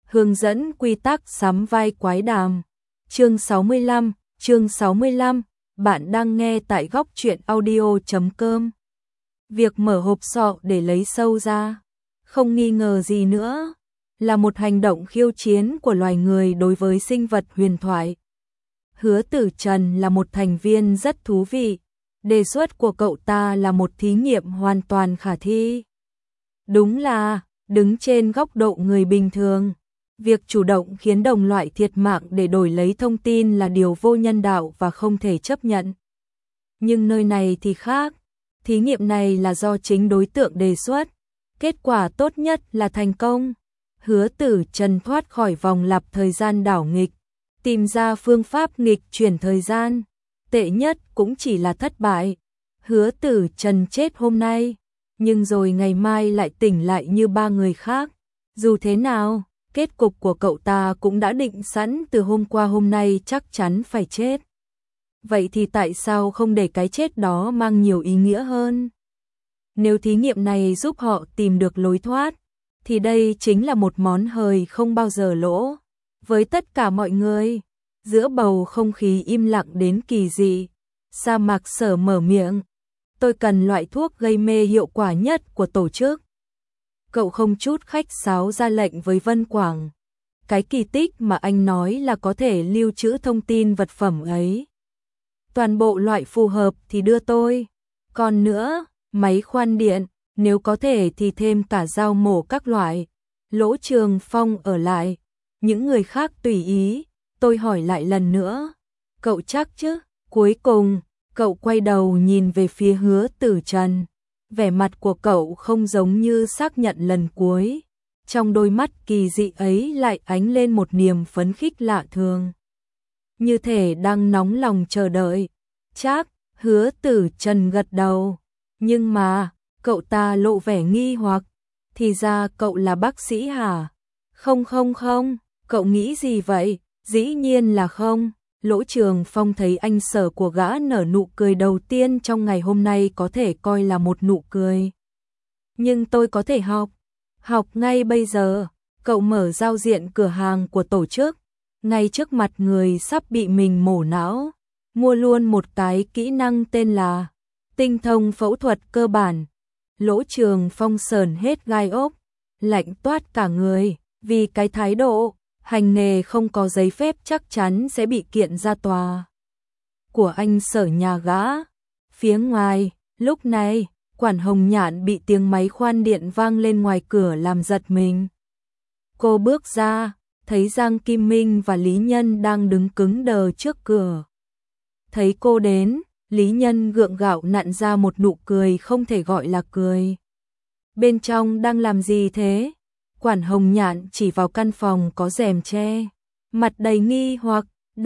Hướng dẫn quy tắc sắm vai quái đàm. Chương 65, bạn đang nghe tại góc truyện audio.com. Việc mở hộp sọ để lấy sâu ra, không nghi ngờ gì nữa, là một hành động khiêu chiến của loài người đối với sinh vật huyền thoại. Hứa Tử Trần là một thành viên rất thú vị, đề xuất của cậu ta là một thí nghiệm hoàn toàn khả thi. Đúng là, đứng trên góc độ người bình thường, việc chủ động khiến đồng loại thiệt mạng để đổi lấy thông tin là điều vô nhân đạo và không thể chấp nhận. Nhưng nơi này thì khác, thí nghiệm này là do chính đối tượng đề xuất, kết quả tốt nhất là thành công. Hứa Tử Trần thoát khỏi vòng lặp thời gian đảo nghịch, tìm ra phương pháp nghịch chuyển thời gian, tệ nhất cũng chỉ là thất bại. Hứa Tử Trần chết hôm nay, nhưng rồi ngày mai lại tỉnh lại như ba người khác. Dù thế nào, kết cục của cậu ta cũng đã định sẵn từ hôm qua, hôm nay chắc chắn phải chết. Vậy thì tại sao không để cái chết đó mang nhiều ý nghĩa hơn? Nếu thí nghiệm này giúp họ tìm được lối thoát, thì đây chính là một món hời không bao giờ lỗ. Với tất cả mọi người, giữa bầu không khí im lặng đến kỳ dị, Sa Mạc Sở mở miệng. Tôi cần loại thuốc gây mê hiệu quả nhất của tổ chức. Cậu không chút khách sáo ra lệnh với Vân Quảng. Cái kỳ tích mà anh nói là có thể lưu trữ thông tin vật phẩm ấy. Toàn bộ loại phù hợp thì đưa tôi. Còn nữa, máy khoan điện, nếu có thể thì thêm cả dao mổ các loại. Lỗ Trường Phong ở lại. Những người khác tùy ý. Tôi hỏi lại lần nữa. Cậu chắc chứ? Cuối cùng, cậu quay đầu nhìn về phía Hứa Tử Trần. Vẻ mặt của cậu không giống như xác nhận lần cuối. Trong đôi mắt kỳ dị ấy lại ánh lên một niềm phấn khích lạ thường. Như thể đang nóng lòng chờ đợi. Chắc, Hứa Tử Trần gật đầu. Nhưng mà, cậu ta lộ vẻ nghi hoặc. Thì ra cậu là bác sĩ hả? Không, cậu nghĩ gì vậy? Dĩ nhiên là không. Lỗ Trường Phong thấy anh Sở của gã nở nụ cười đầu tiên trong ngày hôm nay có thể coi là một nụ cười. Nhưng tôi có thể học ngay bây giờ. Cậu mở giao diện cửa hàng của tổ chức, ngay trước mặt người sắp bị mình mổ não, mua luôn một cái kỹ năng tên là tinh thông phẫu thuật cơ bản. Lỗ Trường Phong sờn hết gai ốc, lạnh toát cả người, vì cái thái độ hành nghề không có giấy phép chắc chắn sẽ bị kiện ra tòa của anh Sở nhà gã. Phía ngoài, lúc này, Quản Hồng Nhạn bị tiếng máy khoan điện vang lên ngoài cửa làm giật mình. Cô bước ra, thấy Giang Kim Minh và Lý Nhân đang đứng cứng đờ trước cửa. Thấy cô đến, Lý Nhân gượng gạo nặn ra một nụ cười không thể gọi là cười. Bên trong đang làm gì thế? Quản Hồng Nhạn chỉ vào căn phòng có rèm che, mặt đầy nghi hoặc.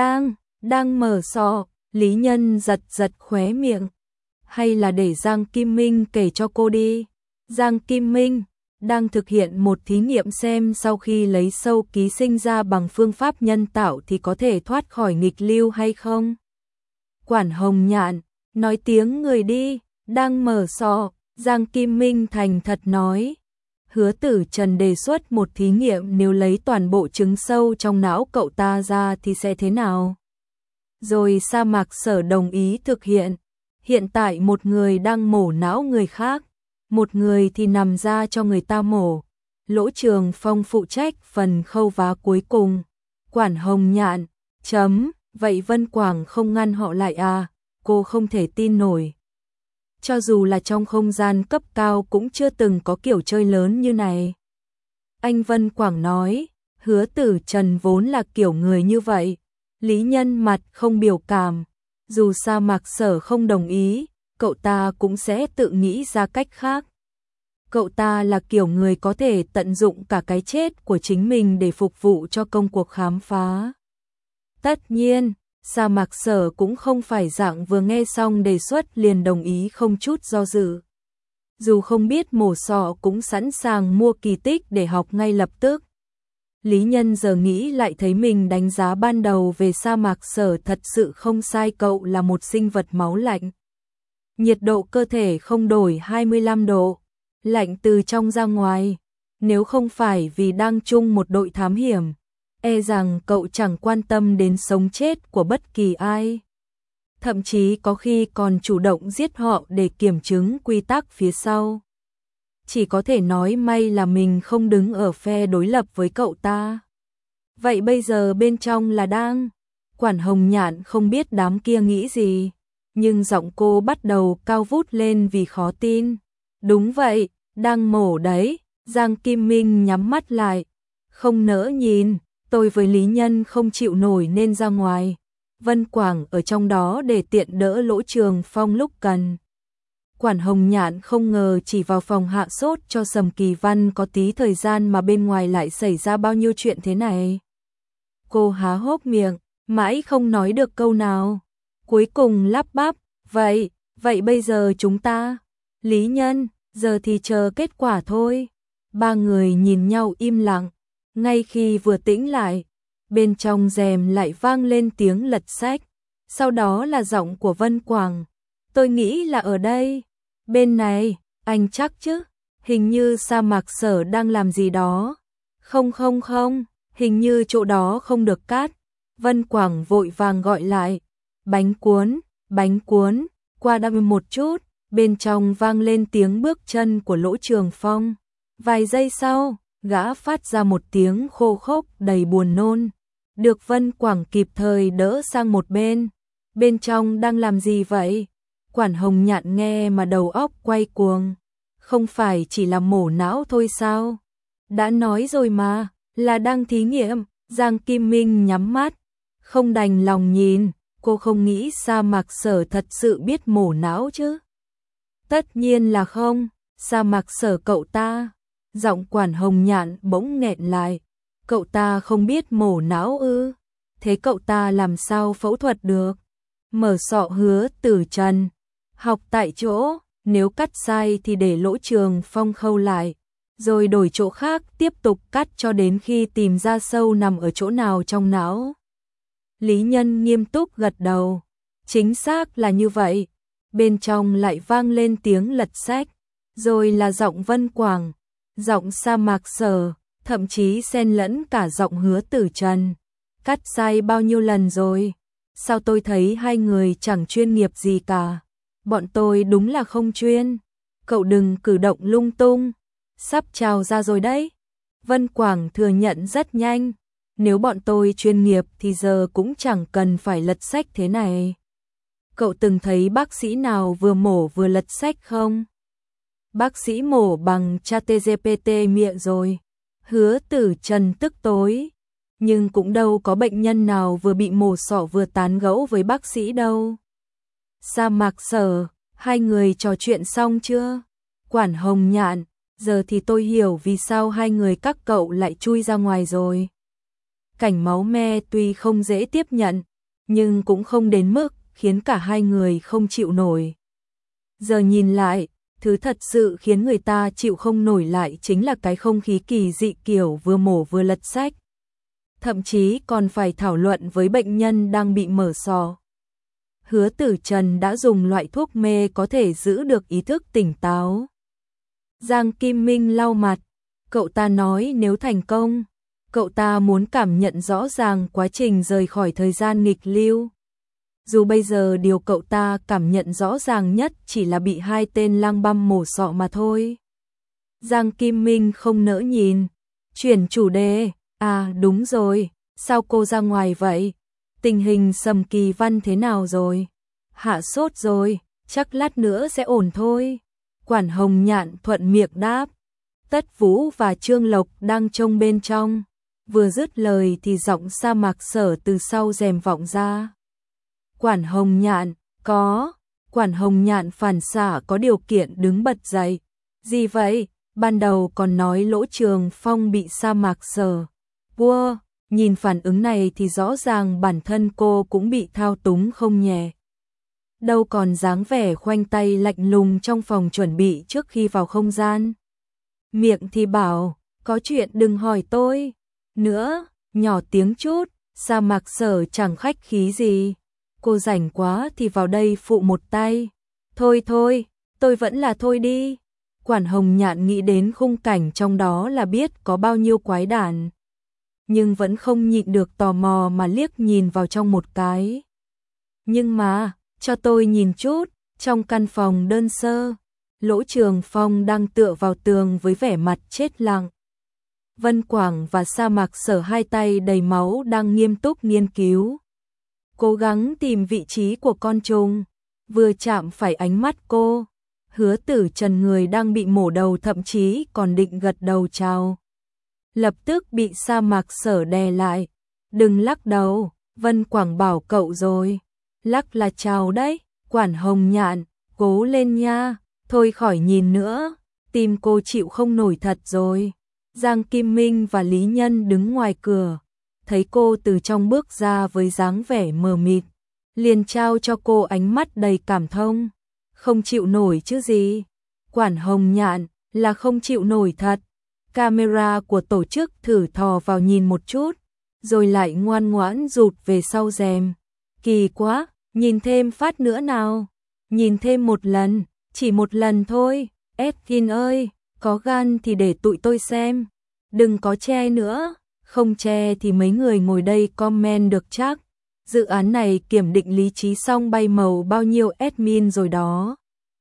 Đang mở sọ. Lý Nhân giật khóe miệng. Hay là để Giang Kim Minh kể cho cô đi. Giang Kim Minh đang thực hiện một thí nghiệm xem sau khi lấy sâu ký sinh ra bằng phương pháp nhân tạo thì có thể thoát khỏi nghịch lưu hay không. Quản Hồng Nhạn nói tiếng người đi. Đang mở sọ. Giang Kim Minh thành thật nói. Hứa Tử Trần đề xuất một thí nghiệm, nếu lấy toàn bộ trứng sâu trong não cậu ta ra thì sẽ thế nào? Rồi Sa Mạc Sở đồng ý thực hiện. Hiện tại một người đang mổ não người khác, một người thì nằm ra cho người ta mổ. Lỗ Trường Phong phụ trách phần khâu vá cuối cùng. Quản Hồng Nhạn, vậy Vân Quảng không ngăn họ lại à? Cô không thể tin nổi. Cho dù là trong không gian cấp cao cũng chưa từng có kiểu chơi lớn như này. Anh Vân Quảng nói, Hứa Tử Trần vốn là kiểu người như vậy. Lý Nhân mặt không biểu cảm. Dù Sa Mạc Sở không đồng ý, cậu ta cũng sẽ tự nghĩ ra cách khác. Cậu ta là kiểu người có thể tận dụng cả cái chết của chính mình để phục vụ cho công cuộc khám phá. Tất nhiên, Sa Mạc Sở cũng không phải dạng vừa nghe xong đề xuất liền đồng ý không chút do dự. Dù không biết mổ sọ cũng sẵn sàng mua kỳ tích để học ngay lập tức. Lý Nhân giờ nghĩ lại thấy mình đánh giá ban đầu về Sa Mạc Sở thật sự không sai, cậu là một sinh vật máu lạnh. Nhiệt độ cơ thể không đổi 25 độ, lạnh từ trong ra ngoài. nếu không phải vì đang chung một đội thám hiểm, e rằng cậu chẳng quan tâm đến sống chết của bất kỳ ai. Thậm chí có khi còn chủ động giết họ để kiểm chứng quy tắc phía sau. Chỉ có thể nói may là mình không đứng ở phe đối lập với cậu ta. Vậy bây giờ bên trong là đang... Quản Hồng Nhạn không biết đám kia nghĩ gì, nhưng giọng cô bắt đầu cao vút lên vì khó tin. Đúng vậy, đang mổ đấy. Giang Kim Minh nhắm mắt lại, không nỡ nhìn. Tôi với Lý Nhân không chịu nổi nên ra ngoài. Vân Quảng ở trong đó để tiện đỡ Lỗ Trường Phong lúc cần. Quản Hồng Nhạn không ngờ chỉ vào phòng hạ sốt cho Sầm Kỳ Văn có tí thời gian mà bên ngoài lại xảy ra bao nhiêu chuyện thế này. Cô há hốc miệng, mãi không nói được câu nào. Cuối cùng lắp bắp, vậy bây giờ chúng ta... Lý Nhân, giờ thì chờ kết quả thôi. Ba người nhìn nhau im lặng, ngay khi vừa tĩnh lại, bên trong rèm lại vang lên tiếng lật sách, sau đó là giọng của Vân Quảng. Tôi nghĩ là ở đây, bên này, anh chắc chứ, hình như Sa Mạc Sở đang làm gì đó. Không, hình như chỗ đó không được cắt. Vân Quảng vội vàng gọi lại, bánh cuốn, qua đây một chút. Bên trong vang lên tiếng bước chân của Lỗ Trường Phong. Vài giây sau, gã phát ra một tiếng khô khốc đầy buồn nôn. Được Vân Quảng kịp thời đỡ sang một bên. Bên trong đang làm gì vậy? Quản Hồng Nhạn nghe mà đầu óc quay cuồng. Không phải chỉ là mổ não thôi sao? Đã nói rồi mà, là đang thí nghiệm. Giang Kim Minh nhắm mắt, không đành lòng nhìn. Cô không nghĩ Sa Mạc Sở thật sự biết mổ não chứ? Tất nhiên là không. Sa Mạc Sở cậu ta. Giọng Quản Hồng Nhạn bỗng nghẹn lại. Cậu ta không biết mổ não ư? Thế cậu ta làm sao phẫu thuật được? Mở sọ Hứa Tử Trần. Học tại chỗ, nếu cắt sai thì để Lỗ Trường Phong khâu lại, rồi đổi chỗ khác tiếp tục cắt cho đến khi tìm ra sâu nằm ở chỗ nào trong não. Lý Nhân nghiêm túc gật đầu. Chính xác là như vậy. Bên trong lại vang lên tiếng lật sách, rồi là giọng Vân Quảng, giọng Sa Mạc Sở, thậm chí xen lẫn cả giọng Hứa Tử Trần. Cắt sai bao nhiêu lần rồi? Sao tôi thấy hai người chẳng chuyên nghiệp gì cả? Bọn tôi đúng là không chuyên. Cậu đừng cử động lung tung. Sắp trào ra rồi đấy. Vân Quảng thừa nhận rất nhanh. Nếu bọn tôi chuyên nghiệp thì giờ cũng chẳng cần phải lật sách thế này. Cậu từng thấy bác sĩ nào vừa mổ vừa lật sách không? Bác sĩ mổ bằng ChatGPT miệng rồi. Hứa Tử Trần tức tối. Nhưng cũng đâu có bệnh nhân nào vừa bị mổ sọ vừa tán gẫu với bác sĩ đâu. Sa Mạc Sở, hai người trò chuyện xong chưa? Quản Hồng Nhạn, giờ thì tôi hiểu vì sao hai người các cậu lại chui ra ngoài rồi. Cảnh máu me tuy không dễ tiếp nhận, nhưng cũng không đến mức khiến cả hai người không chịu nổi. Giờ nhìn lại, thứ thật sự khiến người ta chịu không nổi lại chính là cái không khí kỳ dị kiểu vừa mổ vừa lật sách. Thậm chí còn phải thảo luận với bệnh nhân đang bị mở sọ. Hứa Tử Trần đã dùng loại thuốc mê có thể giữ được ý thức tỉnh táo. Giang Kim Minh lau mặt, cậu ta nói nếu thành công, cậu ta muốn cảm nhận rõ ràng quá trình rời khỏi thời gian nghịch lưu. Dù bây giờ điều cậu ta cảm nhận rõ ràng nhất chỉ là bị hai tên lang băm mổ sọ mà thôi. Giang Kim Minh không nỡ nhìn, chuyển chủ đề, à đúng rồi, sao cô ra ngoài vậy? Tình hình Sầm Kỳ Văn thế nào rồi? Hạ sốt rồi, chắc lát nữa sẽ ổn thôi. Quản Hồng Nhạn thuận miệng đáp. Tất Vũ và Trương Lộc đang trông bên trong. Vừa dứt lời thì giọng Sa Mạc Sở từ sau rèm vọng ra. Quản Hồng Nhạn, có. Quản Hồng Nhạn phản xạ có điều kiện đứng bật dậy. Gì vậy? Ban đầu còn nói Lỗ Trường Phong bị Sa Mạc Sở. Wow, nhìn phản ứng này thì rõ ràng bản thân cô cũng bị thao túng không nhẹ. Đâu còn dáng vẻ khoanh tay lạnh lùng trong phòng chuẩn bị trước khi vào không gian. Miệng thì bảo, có chuyện đừng hỏi tôi. Nữa, nhỏ tiếng chút, Sa Mạc Sở chẳng khách khí gì. Cô rảnh quá thì vào đây phụ một tay. Thôi, tôi vẫn là thôi đi. Quản Hồng Nhạn nghĩ đến khung cảnh trong đó là biết có bao nhiêu quái đản, nhưng vẫn không nhịn được tò mò mà liếc nhìn vào trong một cái. Nhưng mà, cho tôi nhìn chút, trong căn phòng đơn sơ, Lỗ Trường Phong đang tựa vào tường với vẻ mặt chết lặng. Vân Quảng và Sa Mạc Sở hai tay đầy máu đang nghiêm túc nghiên cứu, cố gắng tìm vị trí của con trùng. Vừa chạm phải ánh mắt cô, Hứa Tử Trần người đang bị mổ đầu thậm chí còn định gật đầu chào, lập tức bị Sa Mạc Sở đè lại. Đừng lắc đầu, Vân Quảng bảo cậu rồi. Lắc là chào đấy. Quản Hồng Nhạn, cố lên nha. Thôi khỏi nhìn nữa, tim cô chịu không nổi thật rồi. Giang Kim Minh và Lý Nhân đứng ngoài cửa, thấy cô từ trong bước ra với dáng vẻ mờ mịt, liền trao cho cô ánh mắt đầy cảm thông. Không chịu nổi chứ gì. Quản Hồng Nhạn, là không chịu nổi thật. Camera của tổ chức thử thò vào nhìn một chút, rồi lại ngoan ngoãn rụt về sau rèm. Kỳ quá, nhìn thêm phát nữa nào. Nhìn thêm một lần, chỉ một lần thôi. Edkin ơi, có gan thì để tụi tôi xem. Đừng có che nữa, không che thì mấy người ngồi đây comment được chắc. Dự án này kiểm định lý trí xong bay màu bao nhiêu admin rồi đó.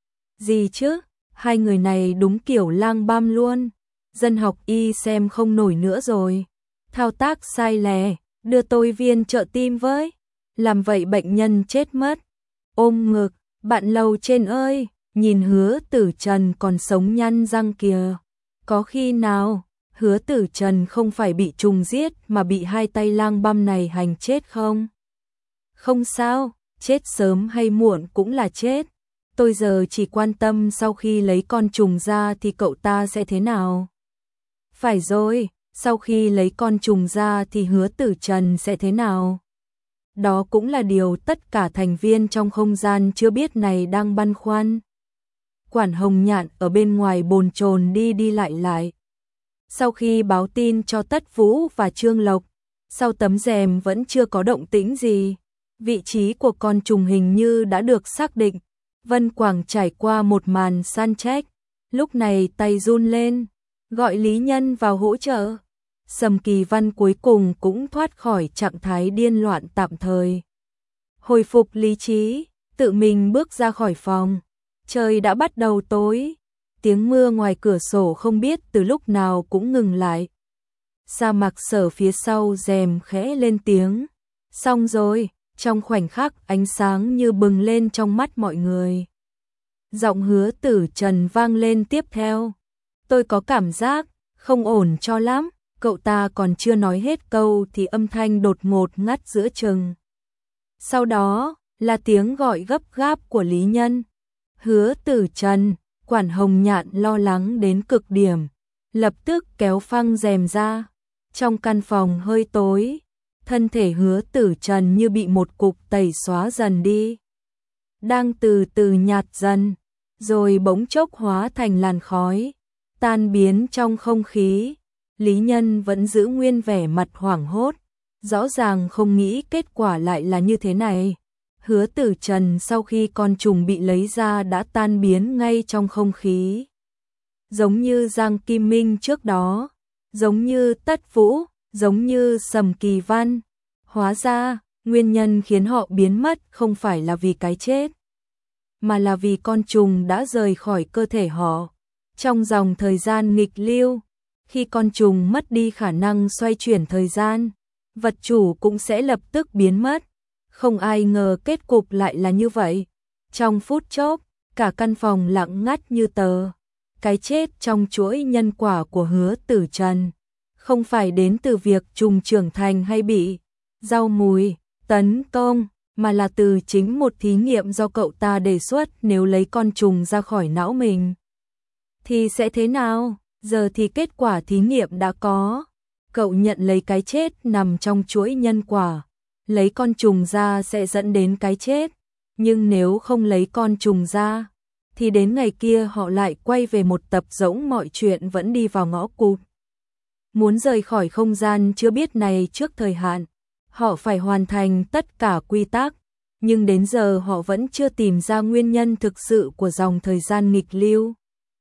Gì chứ, hai người này đúng kiểu lang băm luôn. Dân học y xem không nổi nữa rồi. Thao tác sai lè, đưa tôi viên trợ tim với. Làm vậy bệnh nhân chết mất. Ôm ngực, bạn lầu trên ơi, nhìn Hứa Tử Trần còn sống nhăn răng kìa. Có khi nào Hứa Tử Trần không phải bị trùng giết mà bị hai tay lang băm này hành chết không? Không sao, chết sớm hay muộn cũng là chết. Tôi giờ chỉ quan tâm sau khi lấy con trùng ra thì cậu ta sẽ thế nào. Phải rồi, sau khi lấy con trùng ra thì Hứa Tử Trần sẽ thế nào? Đó cũng là điều tất cả thành viên trong không gian chưa biết này đang băn khoăn. Quản Hồng Nhạn ở bên ngoài bồn chồn đi đi lại lại. Sau khi báo tin cho Tất Vũ và Trương Lộc, sau tấm rèm vẫn chưa có động tĩnh gì. Vị trí của con trùng hình như đã được xác định. Vân Quảng trải qua một màn săn trách, lúc này tay run lên, gọi Lý Nhân vào hỗ trợ. Sầm Kỳ Văn cuối cùng cũng thoát khỏi trạng thái điên loạn tạm thời. Hồi phục lý trí, tự mình bước ra khỏi phòng. Trời đã bắt đầu tối, tiếng mưa ngoài cửa sổ không biết từ lúc nào cũng ngừng lại. Sa Mạc Sở phía sau rèm khẽ lên tiếng. Xong rồi, trong khoảnh khắc ánh sáng như bừng lên trong mắt mọi người. Giọng Hứa Tử Trần vang lên tiếp theo. Tôi có cảm giác không ổn cho lắm. Cậu ta còn chưa nói hết câu thì âm thanh đột ngột ngắt giữa chừng. Sau đó là tiếng gọi gấp gáp của Lý Nhân. Hứa Tử Trần, Quản Hồng Nhạn lo lắng đến cực điểm, lập tức kéo phăng rèm ra. Trong căn phòng hơi tối, thân thể Hứa Tử Trần như bị một cục tẩy xóa dần đi. Đang từ từ nhạt dần, rồi bỗng chốc hóa thành làn khói, tan biến trong không khí. Lý Nhân vẫn giữ nguyên vẻ mặt hoảng hốt, rõ ràng không nghĩ kết quả lại là như thế này. Hứa Tử Trần sau khi con trùng bị lấy ra đã tan biến ngay trong không khí. Giống như Giang Kim Minh trước đó, giống như Tất Vũ, giống như Sầm Kỳ Văn. Hóa ra, nguyên nhân khiến họ biến mất không phải là vì cái chết, mà là vì con trùng đã rời khỏi cơ thể họ. Trong dòng thời gian nghịch lưu, khi con trùng mất đi khả năng xoay chuyển thời gian, vật chủ cũng sẽ lập tức biến mất. Không ai ngờ kết cục lại là như vậy. Trong phút chốc, cả căn phòng lặng ngắt như tờ. Cái chết trong chuỗi nhân quả của Hứa Tử Trần không phải đến từ việc trùng trưởng thành hay bị rau mùi tấn công, mà là từ chính một thí nghiệm do cậu ta đề xuất. Nếu lấy con trùng ra khỏi não mình thì sẽ thế nào? Giờ thì kết quả thí nghiệm đã có. Cậu nhận lấy cái chết nằm trong chuỗi nhân quả. Lấy con trùng ra sẽ dẫn đến cái chết. Nhưng nếu không lấy con trùng ra, thì đến ngày kia họ lại quay về một tập rỗng, mọi chuyện vẫn đi vào ngõ cụt. Muốn rời khỏi không gian chưa biết này trước thời hạn, họ phải hoàn thành tất cả quy tắc. Nhưng đến giờ họ vẫn chưa tìm ra nguyên nhân thực sự của dòng thời gian nghịch lưu.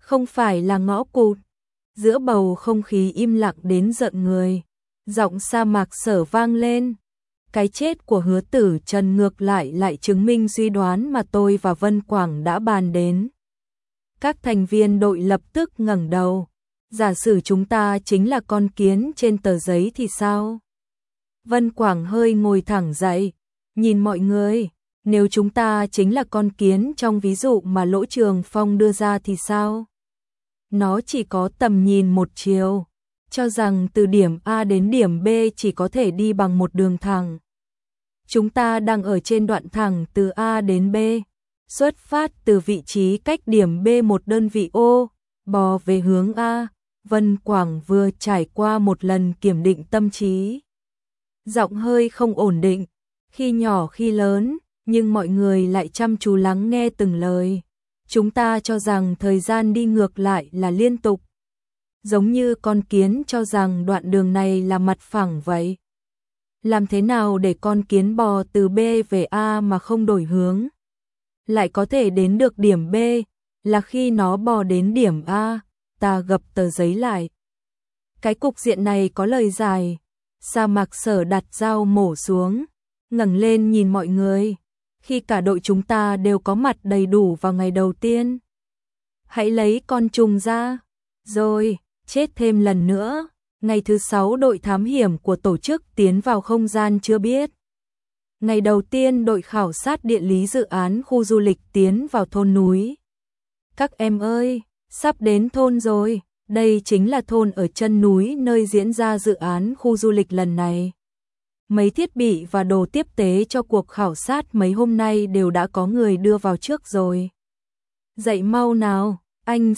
không phải là ngõ cụt. Giữa bầu không khí im lặng đến giận người, giọng Sa Mạc Sở vang lên. Cái chết của Hứa Tử Trần ngược lại chứng minh suy đoán mà tôi và Vân Quảng đã bàn đến. Các thành viên đội lập tức ngẩng đầu. Giả sử chúng ta chính là con kiến trên tờ giấy thì sao? Vân Quảng hơi ngồi thẳng dậy, nhìn mọi người. Nếu chúng ta chính là con kiến trong ví dụ mà Lỗ Trường Phong đưa ra thì sao? Nó chỉ có tầm nhìn một chiều, cho rằng từ điểm A đến điểm B chỉ có thể đi bằng một đường thẳng. Chúng ta đang ở trên đoạn thẳng từ A đến B, xuất phát từ vị trí cách điểm B một đơn vị ô, bò về hướng A. Vân Quảng vừa trải qua một lần kiểm định tâm trí. Giọng hơi không ổn định, khi nhỏ khi lớn, nhưng mọi người lại chăm chú lắng nghe từng lời. Chúng ta cho rằng thời gian đi ngược lại là liên tục, giống như con kiến cho rằng đoạn đường này là mặt phẳng vậy. Làm thế nào để con kiến bò từ B về A mà không đổi hướng? Lại có thể đến được điểm B, là khi nó bò đến điểm A, ta gập tờ giấy lại. Cái cục diện này có lời giải. Sa Mạc Sở đặt dao mổ xuống, ngẩng lên nhìn mọi người. Khi cả đội chúng ta đều có mặt đầy đủ vào ngày đầu tiên, hãy lấy con trùng ra, rồi chết thêm lần nữa. Ngày thứ 6 đội thám hiểm của tổ chức tiến vào không gian chưa biết. Ngày đầu tiên đội khảo sát địa lý dự án khu du lịch tiến vào thôn núi. Các em ơi, sắp đến thôn rồi, đây chính là thôn ở chân núi nơi diễn ra dự án khu du lịch lần này. Mấy thiết bị và đồ tiếp tế cho cuộc khảo sát mấy hôm nay đều đã có người đưa vào trước rồi. Dậy mau nào, anh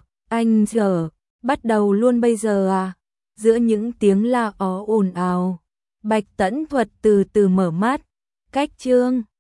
Sở, bắt đầu luôn bây giờ à? Giữa những tiếng la ó ồn ào, Bạch Tẫn Thuật từ từ mở mắt, cách chương